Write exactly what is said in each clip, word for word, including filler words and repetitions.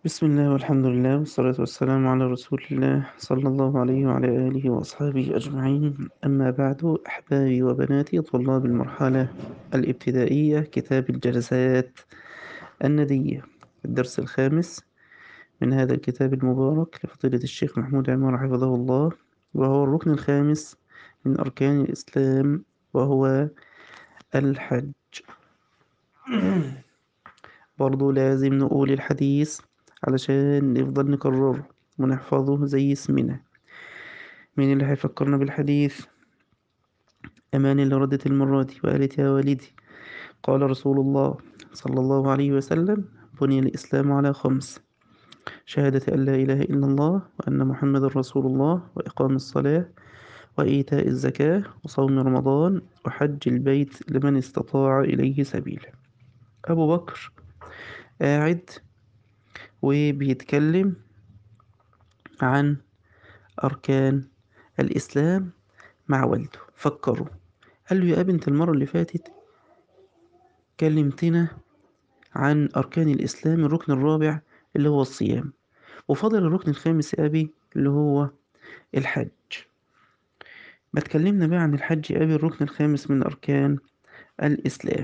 بسم الله والحمد لله والصلاة والسلام على رسول الله صلى الله عليه وعلى آله وأصحابه أجمعين. أما بعد، أحبابي وبناتي طلاب المرحلة الابتدائية، كتاب الجلسات الندية، الدرس الخامس من هذا الكتاب المبارك لفضيلة الشيخ محمود عمار حفظه الله، وهو الركن الخامس من أركان الإسلام، وهو الحج. برضو لازم نقول الحديث علشان نفضل نكرره ونحفظه زي اسمنا. مين اللي هيفكرنا بالحديث؟ أمان اللي ردت المرة دي وقالت: يا والدي، قال رسول الله صلى الله عليه وسلم: بني الإسلام على خمس: شهادة أن لا إله إلا الله وأن محمد رسول الله، وإقام الصلاة، وإيتاء الزكاة، وصوم رمضان، وحج البيت لمن استطاع إليه سبيلا. أبو بكر قاعد وبيتكلم عن أركان الإسلام مع والده، فكروا. قال له: يا أبي، أنت المرة اللي فاتت كلمتنا عن أركان الإسلام، الركن الرابع اللي هو الصيام، وفضل الركن الخامس يا أبي اللي هو الحج. ما تكلمنا بقى عن الحج يا أبي، الركن الخامس من أركان الإسلام.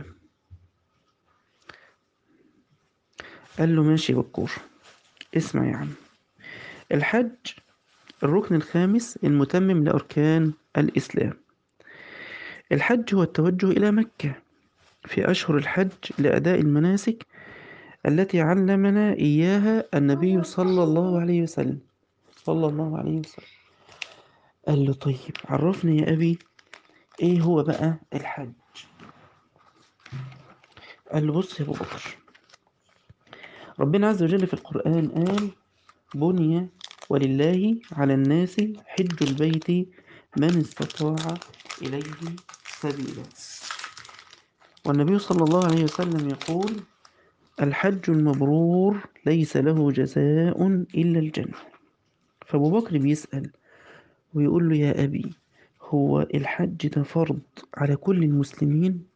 قال له: ماشي يا بكور، اسمع يا عم. الحج الركن الخامس المتمم لأركان الإسلام. الحج هو التوجه إلى مكة في أشهر الحج لأداء المناسك التي علمنا إياها النبي صلى الله عليه وسلم صلى الله عليه وسلم. قال له: طيب عرفني يا أبي، إيه هو بقى الحج؟ قال له: بص يا أبو بكر، ربنا عز وجل في القرآن قال: بني ولله على الناس حج البيت من استطاع إليه سبيلا. والنبي صلى الله عليه وسلم يقول: الحج المبرور ليس له جزاء إلا الجنة. فأبو بكر بيسأل ويقول له: يا أبي، هو الحج ده فرض على كل المسلمين؟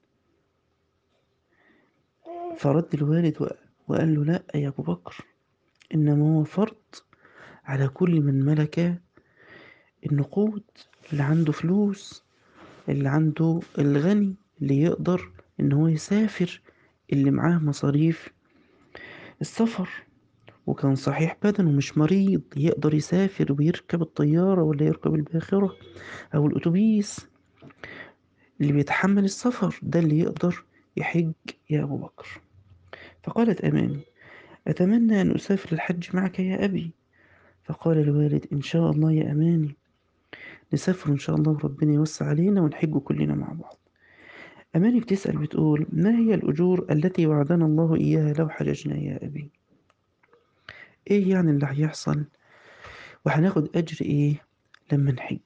فرد الوالد و- وقال له: لا يا أبو بكر، إنما هو فرض على كل من ملك النقود، اللي عنده فلوس، اللي عنده الغني اللي يقدر إن هو يسافر، اللي معاه مصاريف السفر، وكان صحيح بدنه مش مريض، يقدر يسافر ويركب الطيارة ولا يركب الباخرة أو الأتوبيس، اللي بيتحمل السفر ده اللي يقدر يحج يا أبو بكر. فقالت أماني: أتمنى أن أسافر الحج معك يا أبي. فقال الوالد: إن شاء الله يا أماني، نسافر إن شاء الله وربنا يوسع علينا ونحج كلنا مع بعض. أماني بتسأل بتقول: ما هي الأجور التي وعدنا الله إياها لو حججنا يا أبي؟ إيه يعني اللي هيحصل، وهناخد أجر إيه لما نحج؟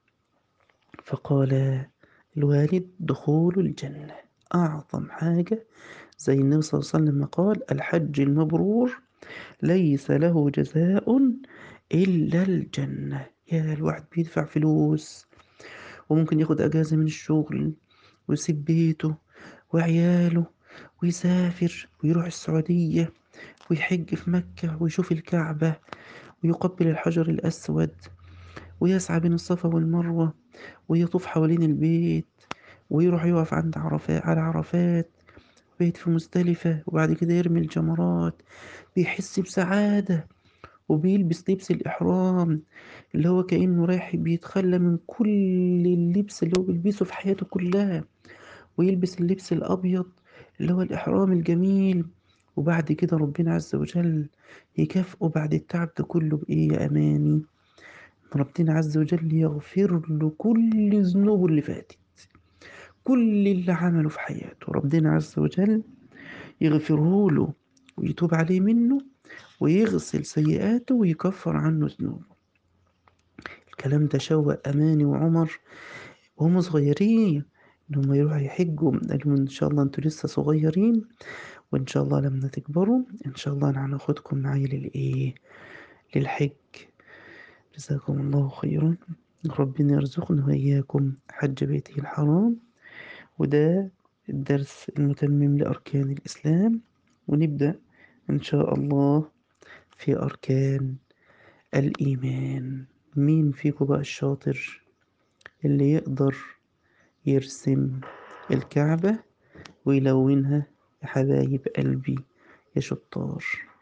فقال الوالد: دخول الجنة، أعظم حاجة. زي النبي صلى الله عليه وسلم قال: الحج المبرور ليس له جزاء إلا الجنة. يا الواحد بيدفع فلوس وممكن ياخد أجازة من الشغل ويسيب بيته وعياله ويسافر ويروح السعودية ويحج في مكة ويشوف الكعبة ويقبل الحجر الأسود ويسعى بين الصفا والمروة ويطوف حوالين البيت ويروح يقف عند عرفات على عرفات، بيت في مزدلفة، وبعد كده يرمي الجمرات. بيحس بسعادة وبيلبس لبس الإحرام، اللي هو كأنه رايح بيتخلى من كل اللبس اللي هو بيلبسه في حياته كلها، ويلبس اللبس الأبيض اللي هو الإحرام الجميل. وبعد كده ربنا عز وجل يكافئه بعد التعب ده كله بإيه يا أماني؟ ربنا عز وجل يغفر له كل ذنوبه اللي فاتت، كل اللي عمله في حياته ربنا عز وجل يغفره له ويتوب عليه منه ويغسل سيئاته ويكفر عنه ذنوبه. الكلام ده شوق أماني وعمر وهم صغيرين إن هم يروحوا يحجوا. قالوا: إن شاء الله أنتوا لسه صغيرين، وإن شاء الله لما تكبروا إن شاء الله أنا هناخدكم معايا للإيه، للحج. جزاكم الله خيرا، ربنا يرزقنا وإياكم حج بيته الحرام. وده الدرس المتمم لأركان الإسلام، ونبدأ إن شاء الله في أركان الإيمان. مين فيكم بقى الشاطر اللي يقدر يرسم الكعبة ويلونها؟ يا حبايب قلبي يا شطار.